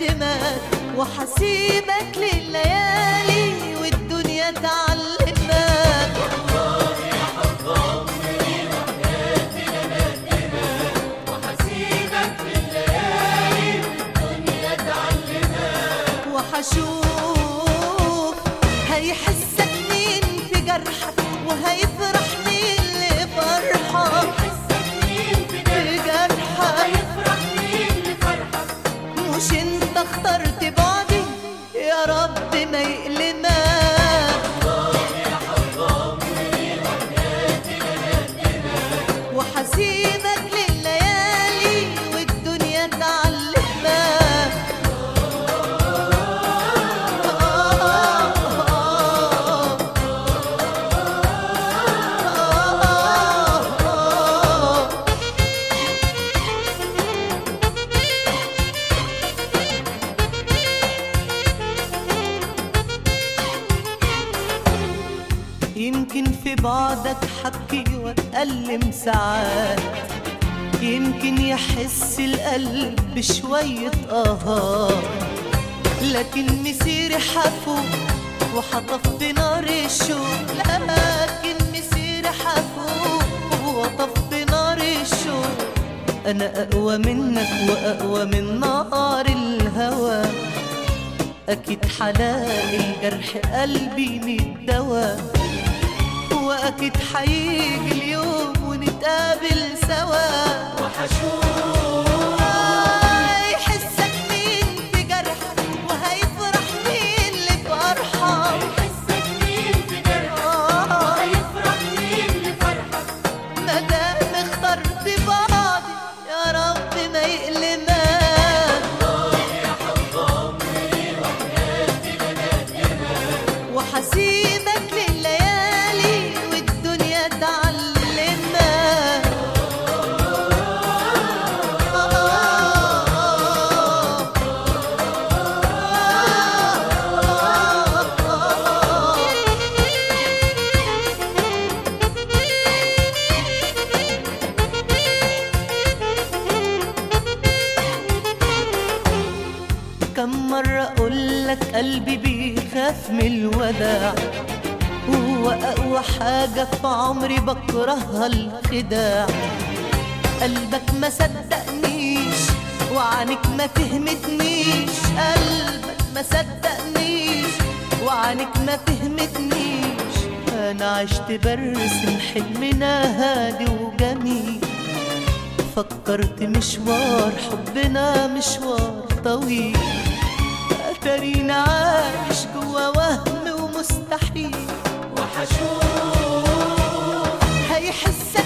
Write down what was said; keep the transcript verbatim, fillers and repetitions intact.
مقدمك وحسيبك لليالي والدنيا تعلمك. والله يا حب عمري وحياتي لمقدمك وحسيبك لليالي والدنيا تعلمك. وحشوف هيحسك مين في جرحك وهيفرح مين لفرحك. هيحسك مين في جرحك وهيفرح مين لفرحك. مش انت اخترت بعدي يا رب ما يقلمك. والله يا حب عمري وحياتي لمقدمك وحسيبك لليالي والدنيا تعلمك. يمكن في بعدك حبكي واتألم ساعات، يمكن يحس القلب بشوية آهات، لكن مسيري حفوق وحطف بنار الشوق. لكن مسيري حفوق وطف بنار الشوق. أنا أقوى منك وأقوى من نار الهوى. أكيد حلاقي الجرح قلبي من دواء، وأكيد حيجي اليوم ونتقابل سوا. وحشوف هيحسك مين في جرحك وهيفرح مين لفرحك. هيحسك مين في جرحك وهيفرح مين لفرحك. مادام اخترت بعضي يا رب ما يقلمك. والله يا حب عمري وحياتي لمقدمك وحسيبك لليالي والدنيا تعلمك. كم مرة أقولك قلبي بيخاف من الوداع، هو أقوى حاجة في عمري بكرهها الخداع. قلبك ما صدقنيش وعنك ما فهمتنيش. قلبك ما صدقنيش وعنك ما فهمتنيش. أنا عشت برسم حلمنا هادي وجميل، فكرت مشوار حبنا مشوار طويل. أتارينا عايش جوا وهم ومستحيل. وحشوف هيحس